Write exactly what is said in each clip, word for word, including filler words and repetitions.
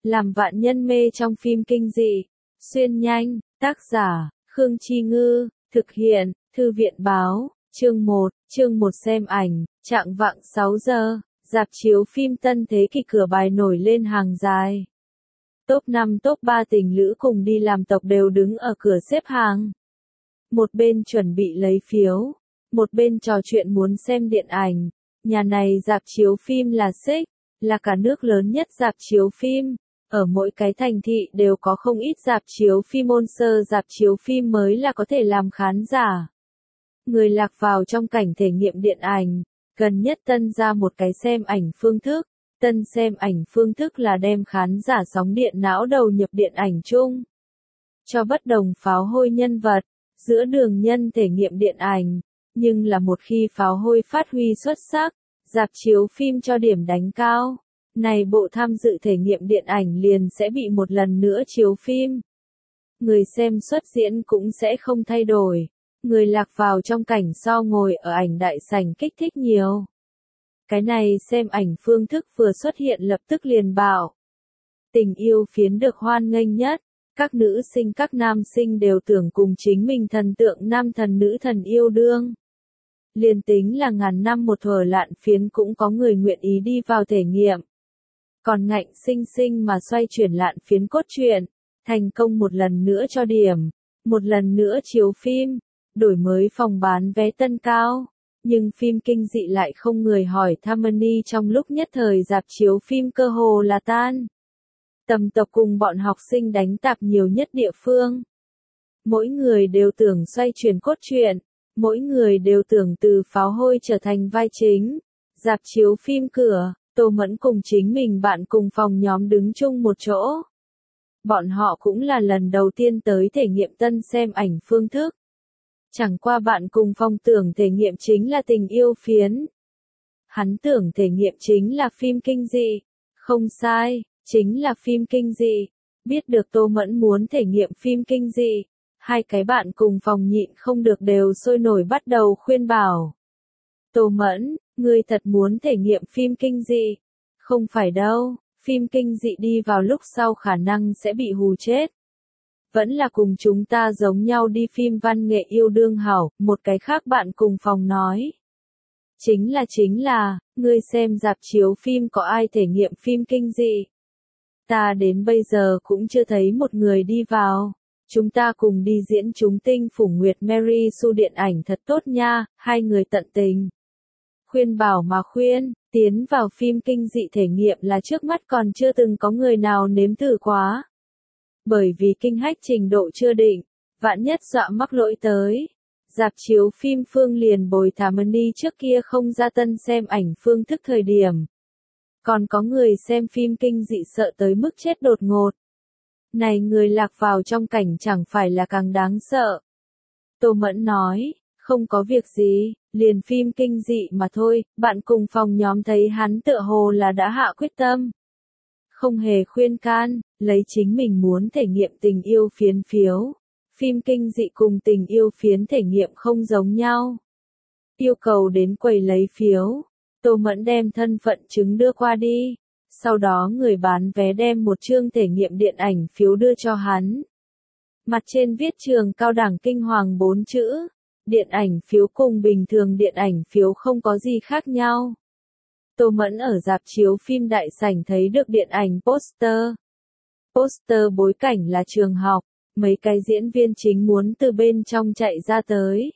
làm vạn nhân mê trong phim kinh dị. Xuyên nhanh, tác giả, Khương Chi Ngư, thực hiện, Thư viện Báo, chương một, chương một xem ảnh, trạng vạng sáu giờ, rạp chiếu phim Tân Thế Kỷ cửa bài nổi lên hàng dài. Top năm top ba tình lữ cùng đi làm tộc đều đứng ở cửa xếp hàng. Một bên chuẩn bị lấy phiếu, một bên trò chuyện muốn xem điện ảnh. Nhà này rạp chiếu phim là xích, là cả nước lớn nhất rạp chiếu phim. Ở mỗi cái thành thị đều có không ít rạp chiếu phim, ôn sơ rạp chiếu phim mới là có thể làm khán giả. Người lạc vào trong cảnh thể nghiệm điện ảnh, gần nhất tân ra một cái xem ảnh phương thức. Tân xem ảnh phương thức là đem khán giả sóng điện não đầu nhập điện ảnh chung. Cho bất đồng pháo hôi nhân vật, giữa đường nhân thể nghiệm điện ảnh, nhưng là một khi pháo hôi phát huy xuất sắc, rạp chiếu phim cho điểm đánh cao. Này bộ tham dự thể nghiệm điện ảnh liền sẽ bị một lần nữa chiếu phim. Người xem xuất diễn cũng sẽ không thay đổi. Người lạc vào trong cảnh so ngồi ở ảnh đại sảnh kích thích nhiều. Cái này xem ảnh phương thức vừa xuất hiện lập tức liền bảo. Tình yêu phiến được hoan nghênh nhất. Các nữ sinh các nam sinh đều tưởng cùng chính mình thần tượng nam thần nữ thần yêu đương. Liền tính là ngàn năm một thuở lạn phiến cũng có người nguyện ý đi vào thể nghiệm. Còn ngạnh sinh sinh mà xoay chuyển lạn phiến cốt truyện, thành công một lần nữa cho điểm, một lần nữa chiếu phim, đổi mới phòng bán vé tân cao. Nhưng phim kinh dị lại không người hỏi Harmony, trong lúc nhất thời rạp chiếu phim cơ hồ là tan. Tầm tộc cùng bọn học sinh đánh tạp nhiều nhất địa phương. Mỗi người đều tưởng xoay chuyển cốt truyện, mỗi người đều tưởng từ pháo hôi trở thành vai chính. Rạp chiếu phim cửa, Tô Mẫn cùng chính mình bạn cùng phòng nhóm đứng chung một chỗ. Bọn họ cũng là lần đầu tiên tới thể nghiệm tân xem ảnh phương thức. Chẳng qua bạn cùng phòng tưởng thể nghiệm chính là tình yêu phiến. Hắn tưởng thể nghiệm chính là phim kinh dị. Không sai, chính là phim kinh dị. Biết được Tô Mẫn muốn thể nghiệm phim kinh dị, hai cái bạn cùng phòng nhịn không được đều sôi nổi bắt đầu khuyên bảo. Tô Mẫn, ngươi thật muốn thể nghiệm phim kinh dị? Không phải đâu, phim kinh dị đi vào lúc sau khả năng sẽ bị hù chết. Vẫn là cùng chúng ta giống nhau đi phim văn nghệ yêu đương hảo, một cái khác bạn cùng phòng nói. Chính là chính là, ngươi xem rạp chiếu phim có ai thể nghiệm phim kinh dị? Ta đến bây giờ cũng chưa thấy một người đi vào. Chúng ta cùng đi diễn chúng tinh phủ nguyệt Mary Sue điện ảnh thật tốt nha, hai người tận tình. Khuyên bảo mà khuyên, tiến vào phim kinh dị thể nghiệm là trước mắt còn chưa từng có người nào nếm thử quá. Bởi vì kinh hách trình độ chưa định, vạn nhất dọa mắc lỗi tới. Rạp chiếu phim phương liền bồi Harmony trước kia không ra tân xem ảnh phương thức thời điểm. Còn có người xem phim kinh dị sợ tới mức chết đột ngột. Này người lạc vào trong cảnh chẳng phải là càng đáng sợ. Tô Mẫn nói, không có việc gì, liền phim kinh dị mà thôi, bạn cùng phòng nhóm thấy hắn tựa hồ là đã hạ quyết tâm. Không hề khuyên can, lấy chính mình muốn thể nghiệm tình yêu phiến phiếu. Phim kinh dị cùng tình yêu phiến thể nghiệm không giống nhau. Yêu cầu đến quầy lấy phiếu. Tô Mẫn đem thân phận chứng đưa qua đi. Sau đó người bán vé đem một chương thể nghiệm điện ảnh phiếu đưa cho hắn. Mặt trên viết trường cao đẳng kinh hoàng bốn chữ. Điện ảnh phiếu cùng bình thường điện ảnh phiếu không có gì khác nhau. Tô Mẫn ở rạp chiếu phim đại sảnh thấy được điện ảnh poster. Poster bối cảnh là trường học, mấy cái diễn viên chính muốn từ bên trong chạy ra tới.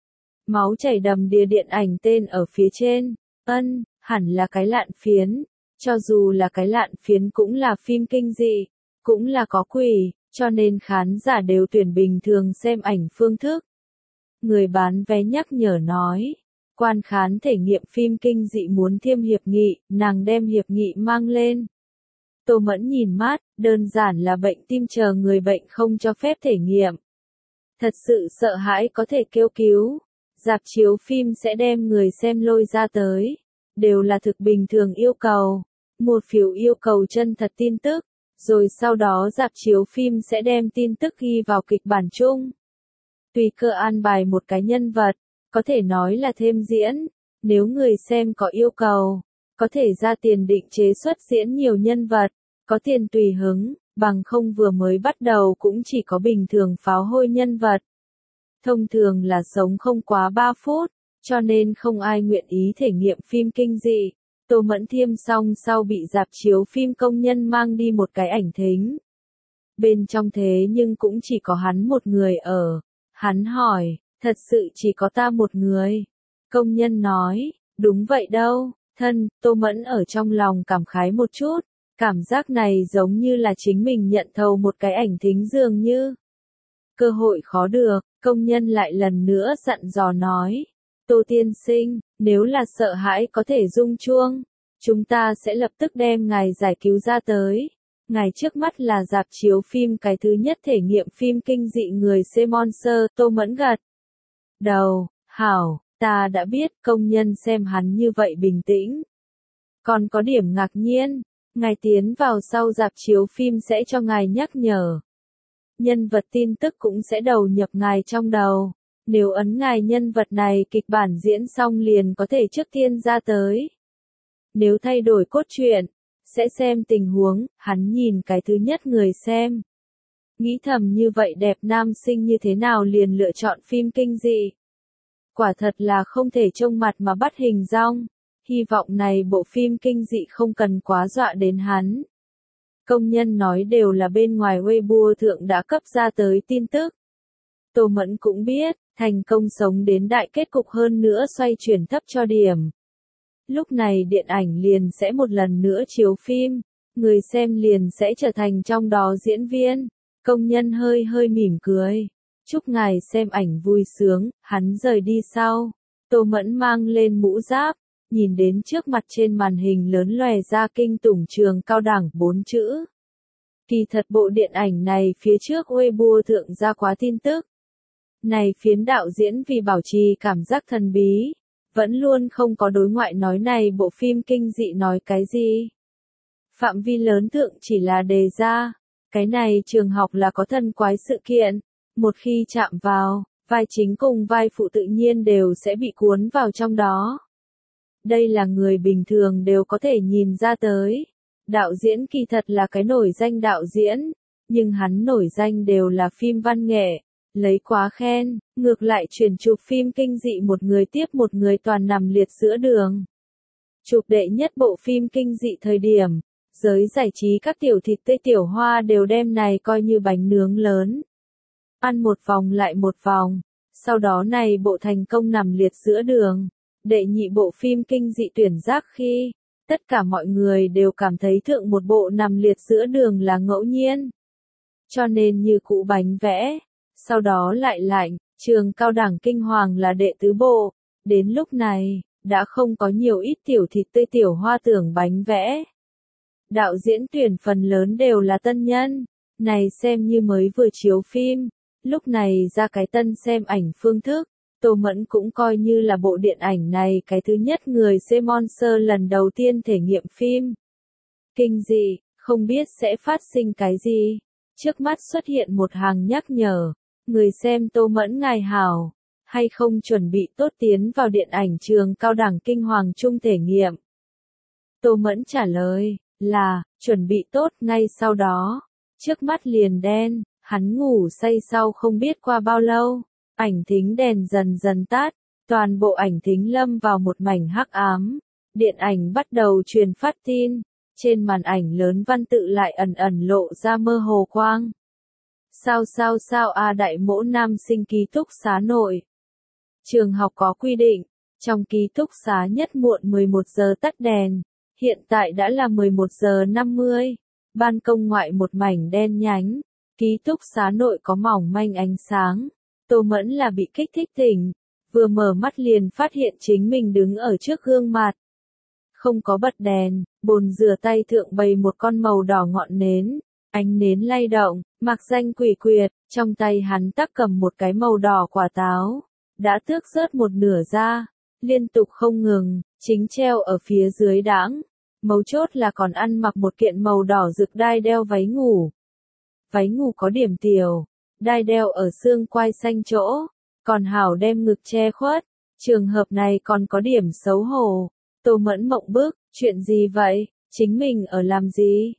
Máu chảy đầm đìa điện ảnh tên ở phía trên, ân, hẳn là cái lạn phiến. Cho dù là cái lạn phiến cũng là phim kinh dị, cũng là có quỷ, cho nên khán giả đều tuyển bình thường xem ảnh phương thức. Người bán vé nhắc nhở nói, quan khán thể nghiệm phim kinh dị muốn thiêm hiệp nghị, nàng đem hiệp nghị mang lên. Tô Mẫn nhìn mát, đơn giản là bệnh tim chờ người bệnh không cho phép thể nghiệm. Thật sự sợ hãi có thể kêu cứu. Rạp chiếu phim sẽ đem người xem lôi ra tới. Đều là thực bình thường yêu cầu. Một phiếu yêu cầu chân thật tin tức. Rồi sau đó rạp chiếu phim sẽ đem tin tức ghi vào kịch bản chung. Tùy cơ an bài một cái nhân vật. Có thể nói là thêm diễn. Nếu người xem có yêu cầu, có thể ra tiền định chế xuất diễn nhiều nhân vật. có tiền tùy hứng, bằng không vừa mới bắt đầu cũng chỉ có bình thường pháo hôi nhân vật. Thông thường là sống không quá ba phút, cho nên không ai nguyện ý thể nghiệm phim kinh dị. Tô Mẫn Thiêm xong sau bị rạp chiếu phim công nhân mang đi một cái ảnh thính. Bên trong thế nhưng cũng chỉ có hắn một người ở. Hắn hỏi, thật sự chỉ có ta một người. Công nhân nói, đúng vậy đâu, thân. Tô Mẫn ở trong lòng cảm khái một chút. Cảm giác này giống như là chính mình nhận thầu một cái ảnh thính dường như. Cơ hội khó được, công nhân lại lần nữa dặn dò nói. Tô tiên sinh, nếu là sợ hãi có thể rung chuông, chúng ta sẽ lập tức đem ngài giải cứu ra tới. Ngài trước mắt là rạp chiếu phim cái thứ nhất thể nghiệm phim kinh dị người xem Monster. Tô Mẫn gật đầu, hảo, ta đã biết. Công nhân xem hắn như vậy bình tĩnh. Còn có điểm ngạc nhiên, ngài tiến vào sau rạp chiếu phim sẽ cho ngài nhắc nhở. Nhân vật tin tức cũng sẽ đầu nhập ngài trong đầu. Nếu ấn ngài nhân vật này kịch bản diễn xong liền có thể trước tiên ra tới. Nếu thay đổi cốt truyện, sẽ xem tình huống. Hắn nhìn cái thứ nhất người xem. Nghĩ thầm như vậy đẹp nam sinh như thế nào liền lựa chọn phim kinh dị. Quả thật là không thể trông mặt mà bắt hình dong. Hy vọng này bộ phim kinh dị không cần quá dọa đến hắn. Công nhân nói đều là bên ngoài Weibo thượng đã cấp ra tới tin tức. Tô Mẫn cũng biết, thành công sống đến đại kết cục hơn nữa xoay chuyển thấp cho điểm. Lúc này điện ảnh liền sẽ một lần nữa chiếu phim, người xem liền sẽ trở thành trong đó diễn viên. Công nhân hơi hơi mỉm cười. Chúc ngài xem ảnh vui sướng. Hắn rời đi sau. Tô Mẫn mang lên mũ giáp, nhìn đến trước mặt trên màn hình lớn lòe ra kinh tủng trường cao đẳng bốn chữ. Kỳ thật bộ điện ảnh này phía trước Weibo thượng ra quá tin tức. Này phiến đạo diễn vì bảo trì cảm giác thần bí, vẫn luôn không có đối ngoại nói này bộ phim kinh dị nói cái gì. Phạm vi lớn thượng chỉ là đề ra, cái này trường học là có thần quái sự kiện, một khi chạm vào, vai chính cùng vai phụ tự nhiên đều sẽ bị cuốn vào trong đó. Đây là người bình thường đều có thể nhìn ra tới. Đạo diễn kỳ thật là cái nổi danh đạo diễn, nhưng hắn nổi danh đều là phim văn nghệ, lấy quá khen, ngược lại chuyển chụp phim kinh dị một người tiếp một người toàn nằm liệt giữa đường. Chụp đệ nhất bộ phim kinh dị thời điểm, giới giải trí các tiểu thịt tươi tiểu hoa đều đem này coi như bánh nướng lớn. Ăn một vòng lại một vòng, sau đó này bộ thành công nằm liệt giữa đường. Đệ nhị bộ phim kinh dị tuyển giác khi, tất cả mọi người đều cảm thấy thượng một bộ nằm liệt giữa đường là ngẫu nhiên. Cho nên như cũ bánh vẽ, sau đó lại lạnh, trường cao đẳng kinh hoàng là đệ tứ bộ. Đến lúc này, đã không có nhiều ít tiểu thịt tươi tiểu hoa tưởng bánh vẽ. Đạo diễn tuyển phần lớn đều là tân nhân, này xem như mới vừa chiếu phim, lúc này ra cái tân xem ảnh phương thức. Tô Mẫn cũng coi như là bộ điện ảnh này cái thứ nhất người xem Monster lần đầu tiên thể nghiệm phim kinh dị, không biết sẽ phát sinh cái gì. Trước mắt xuất hiện một hàng nhắc nhở, người xem Tô Mẫn ngài hảo, hay không chuẩn bị tốt tiến vào điện ảnh trường cao đẳng kinh hoàng chung thể nghiệm. Tô Mẫn trả lời, là, chuẩn bị tốt. Ngay sau đó, trước mắt liền đen, hắn ngủ say sau không biết qua bao lâu. Ảnh thính đèn dần dần tắt, toàn bộ ảnh thính lâm vào một mảnh hắc ám. Điện ảnh bắt đầu truyền phát tin, trên màn ảnh lớn văn tự lại ẩn ẩn lộ ra mơ hồ quang. Sao sao sao a đại mỗ nam sinh ký túc xá nội. Trường học có quy định, trong ký túc xá nhất muộn mười một giờ tắt đèn, hiện tại đã là mười một giờ năm mươi. Ban công ngoại một mảnh đen nhánh, ký túc xá nội có mỏng manh ánh sáng. Tô Mẫn là bị kích thích tỉnh, vừa mở mắt liền phát hiện chính mình đứng ở trước gương mặt. Không có bật đèn, bồn rửa tay thượng bày một con màu đỏ ngọn nến, ánh nến lay động, mặc danh quỷ quyệt, trong tay hắn tắc cầm một cái màu đỏ quả táo, đã tước rớt một nửa ra, liên tục không ngừng, chính treo ở phía dưới đãng. Mấu chốt là còn ăn mặc một kiện màu đỏ rực đai đeo váy ngủ. Váy ngủ có điểm tiểu. Đai đeo ở xương quai xanh chỗ, còn hảo đem ngực che khuất, trường hợp này còn có điểm xấu hổ. Tô Mẫn mộng bức, chuyện gì vậy, chính mình ở làm gì?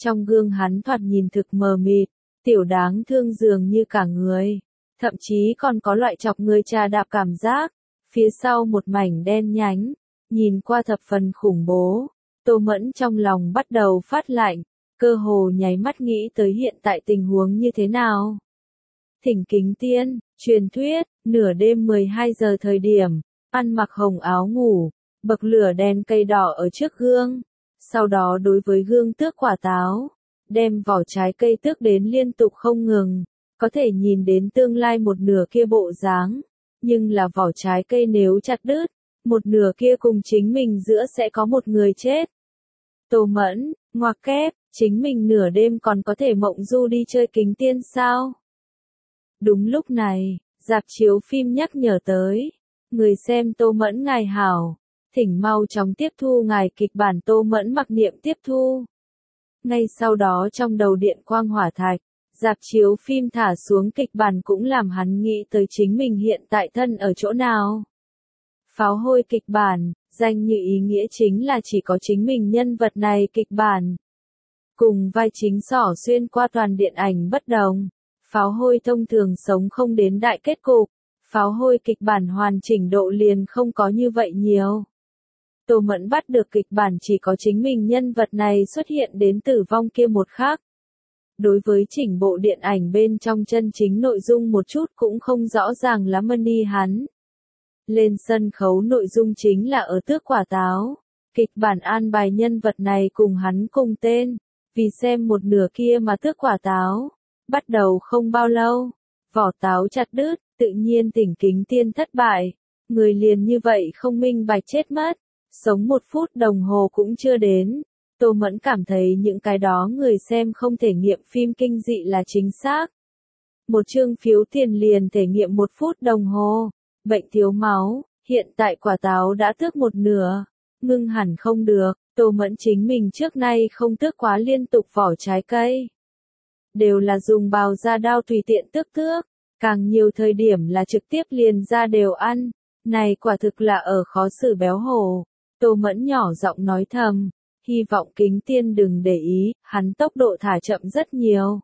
Trong gương hắn thoạt nhìn thực mờ mịt, tiểu đáng thương dường như cả người, thậm chí còn có loại chọc người chà đạp cảm giác. Phía sau một mảnh đen nhánh, nhìn qua thập phần khủng bố, Tô Mẫn trong lòng bắt đầu phát lạnh, cơ hồ nháy mắt nghĩ tới hiện tại tình huống như thế nào. Thỉnh kính tiên, truyền thuyết, nửa đêm mười hai giờ thời điểm, ăn mặc hồng áo ngủ, bậc lửa đèn cây đỏ ở trước gương, sau đó đối với gương tước quả táo, đem vỏ trái cây tước đến liên tục không ngừng, có thể nhìn đến tương lai một nửa kia bộ dáng, nhưng là vỏ trái cây nếu chặt đứt, một nửa kia cùng chính mình giữa sẽ có một người chết. Tô Mẫn, ngoặc kép, chính mình nửa đêm còn có thể mộng du đi chơi kính tiên sao? Đúng lúc này, rạp chiếu phim nhắc nhở tới, người xem Tô Mẫn ngài hảo, thỉnh mau chóng tiếp thu ngài kịch bản. Tô Mẫn mặc niệm tiếp thu. Ngay sau đó trong đầu điện quang hỏa thạch, rạp chiếu phim thả xuống kịch bản cũng làm hắn nghĩ tới chính mình hiện tại thân ở chỗ nào. Pháo hôi kịch bản, danh như ý nghĩa chính là chỉ có chính mình nhân vật này kịch bản. Cùng vai chính xỏ xuyên qua toàn điện ảnh bất đồng, pháo hôi thông thường sống không đến đại kết cục, pháo hôi kịch bản hoàn chỉnh độ liền không có như vậy nhiều. Tô Mẫn bắt được kịch bản chỉ có chính mình nhân vật này xuất hiện đến tử vong kia một khắc. Đối với chỉnh bộ điện ảnh bên trong chân chính nội dung một chút cũng không rõ ràng lắm ni hắn. Lên sân khấu nội dung chính là ở tước quả táo, kịch bản an bài nhân vật này cùng hắn cùng tên, vì xem một nửa kia mà tước quả táo. Bắt đầu không bao lâu, vỏ táo chặt đứt, tự nhiên thỉnh kính tiên thất bại, người liền như vậy không minh bạch chết mất, sống một phút đồng hồ cũng chưa đến. Tô Mẫn cảm thấy những cái đó người xem không thể nghiệm phim kinh dị là chính xác. Một chương phiếu tiền liền thể nghiệm một phút đồng hồ, bệnh thiếu máu, hiện tại quả táo đã tước một nửa, ngưng hẳn không được. Tô Mẫn chính mình trước nay không tước quá liên tục vỏ trái cây, đều là dùng bào da đao tùy tiện tước tước, càng nhiều thời điểm là trực tiếp liền ra đều ăn, này quả thực là ở khó xử béo hổ. Tô Mẫn nhỏ giọng nói thầm, hy vọng kính tiên đừng để ý, hắn tốc độ thả chậm rất nhiều.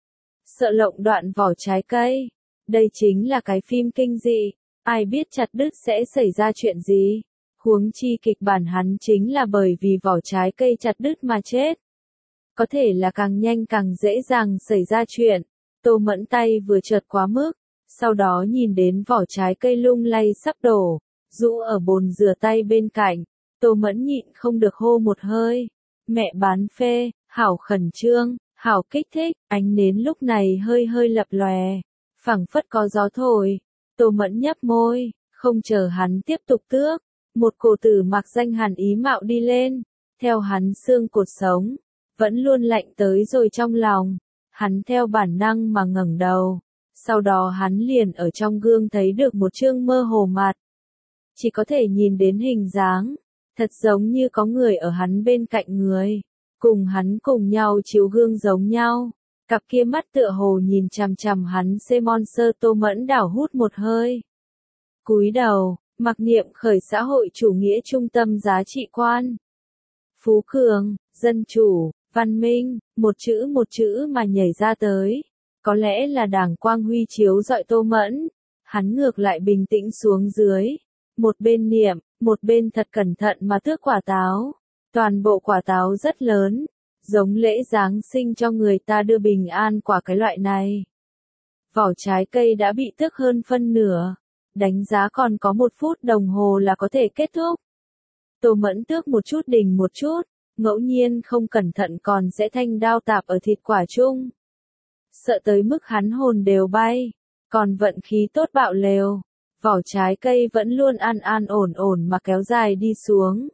Sợ lộng đoạn vỏ trái cây, đây chính là cái phim kinh dị, ai biết chặt đứt sẽ xảy ra chuyện gì. Huống chi kịch bản hắn chính là bởi vì vỏ trái cây chặt đứt mà chết. Có thể là càng nhanh càng dễ dàng xảy ra chuyện. Tô Mẫn tay vừa chợt quá mức, sau đó nhìn đến vỏ trái cây lung lay sắp đổ, rũ ở bồn rửa tay bên cạnh. Tô Mẫn nhịn không được hô một hơi. Mẹ bán phê, hảo khẩn trương, hảo kích thích, ánh nến lúc này hơi hơi lập lòe, phảng phất có gió thổi. Tô Mẫn nhấp môi, không chờ hắn tiếp tục tước. Một cổ tử mặc danh hàn ý mạo đi lên, theo hắn xương cột sống, vẫn luôn lạnh tới rồi trong lòng. Hắn theo bản năng mà ngẩng đầu, sau đó hắn liền ở trong gương thấy được một chương mơ hồ mặt. Chỉ có thể nhìn đến hình dáng, thật giống như có người ở hắn bên cạnh người, cùng hắn cùng nhau chiếu gương giống nhau. Cặp kia mắt tựa hồ nhìn chằm chằm hắn Simon Sơ. Tô Mẫn đảo hút một hơi, cúi đầu, mặc niệm khởi xã hội chủ nghĩa trung tâm giá trị quan. Phú cường, dân chủ, văn minh, một chữ một chữ mà nhảy ra tới. Có lẽ là đảng quang huy chiếu rọi Tô Mẫn, hắn ngược lại bình tĩnh xuống dưới. Một bên niệm, một bên thật cẩn thận mà tước quả táo. Toàn bộ quả táo rất lớn, giống lễ Giáng sinh cho người ta đưa bình an quả cái loại này. Vỏ trái cây đã bị tước hơn phân nửa. Đánh giá còn có một phút đồng hồ là có thể kết thúc. Tô Mẫn tước một chút đình một chút, ngẫu nhiên không cẩn thận còn sẽ thanh đao tạp ở thịt quả chung. Sợ tới mức hắn hồn đều bay, còn vận khí tốt bạo lều, vỏ trái cây vẫn luôn an an ổn ổn mà kéo dài đi xuống.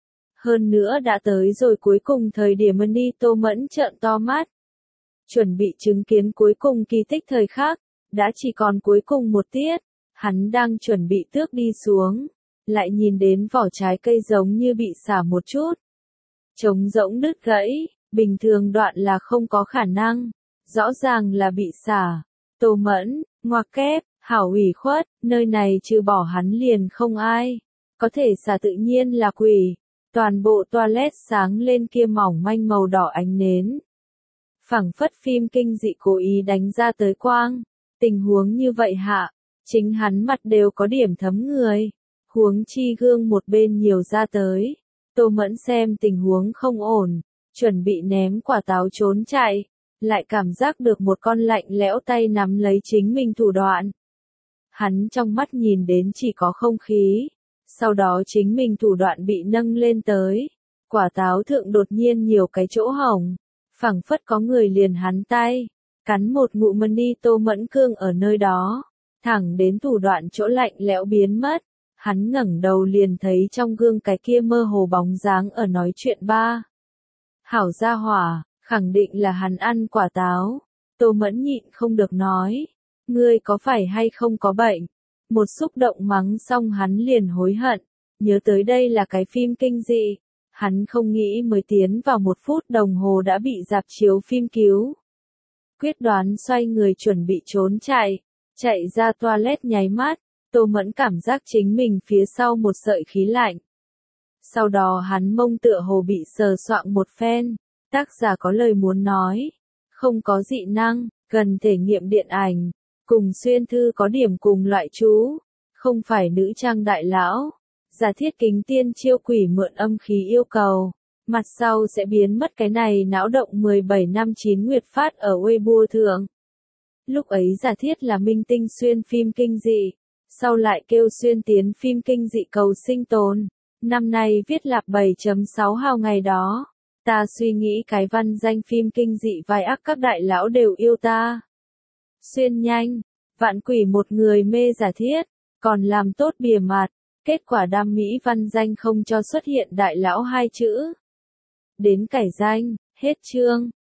Hơn nữa đã tới rồi cuối cùng thời điểm ni. Tô Mẫn trợn to mắt, chuẩn bị chứng kiến cuối cùng kỳ tích thời khắc, đã chỉ còn cuối cùng một tiết. Hắn đang chuẩn bị tước đi xuống, lại nhìn đến vỏ trái cây giống như bị xả một chút. Trống rỗng đứt gãy, bình thường đoạn là không có khả năng, rõ ràng là bị xả. Tô Mẫn, ngoặc kép, hảo ủy khuất, nơi này trừ bỏ hắn liền không ai. Có thể xả tự nhiên là quỷ. Toàn bộ toilet sáng lên kia mỏng manh màu đỏ ánh nến, phảng phất phim kinh dị cố ý đánh ra tới quang. Tình huống như vậy hạ, chính hắn mặt đều có điểm thấm người. Huống chi gương một bên nhiều ra tới. Tô Mẫn xem tình huống không ổn, chuẩn bị ném quả táo trốn chạy, lại cảm giác được một con lạnh lẽo tay nắm lấy chính mình thủ đoạn. Hắn trong mắt nhìn đến chỉ có không khí, sau đó chính mình thủ đoạn bị nâng lên tới. Quả táo thượng đột nhiên nhiều cái chỗ hổng, phảng phất có người liền hắn tay, cắn một ngụm mân đi. Tô Mẫn cương ở nơi đó, thẳng đến thủ đoạn chỗ lạnh lẽo biến mất. Hắn ngẩng đầu liền thấy trong gương cái kia mơ hồ bóng dáng ở nói chuyện ba. Hảo gia hỏa, khẳng định là hắn ăn quả táo. Tô Mẫn nhịn không được nói, ngươi có phải hay không có bệnh? Một xúc động mắng xong hắn liền hối hận, nhớ tới đây là cái phim kinh dị. Hắn không nghĩ mới tiến vào một phút đồng hồ đã bị rạp chiếu phim cứu. Quyết đoán xoay người chuẩn bị trốn chạy, chạy ra toilet nháy mắt. Tô Mẫn cảm giác chính mình phía sau một sợi khí lạnh. Sau đó hắn mông tựa hồ bị sờ soạng một phen. Tác giả có lời muốn nói. Không có dị năng, cần thể nghiệm điện ảnh. Cùng xuyên thư có điểm cùng loại chú. Không phải nữ trang đại lão. Giả thiết kính tiên chiêu quỷ mượn âm khí yêu cầu. Mặt sau sẽ biến mất cái này não động mười bảy năm chín nguyệt phát ở Weibo thượng. Lúc ấy giả thiết là minh tinh xuyên phim kinh dị. Sau lại kêu xuyên tiến phim kinh dị cầu sinh tồn. Năm nay viết lạp bảy chấm sáu hào ngày đó. Ta suy nghĩ cái văn danh phim kinh dị vai ác các đại lão đều yêu ta. Xuyên nhanh, vạn quỷ một người mê giả thiết, còn làm tốt bìa mặt. Kết quả đam mỹ văn danh không cho xuất hiện đại lão hai chữ. Đến cải danh, hết chương.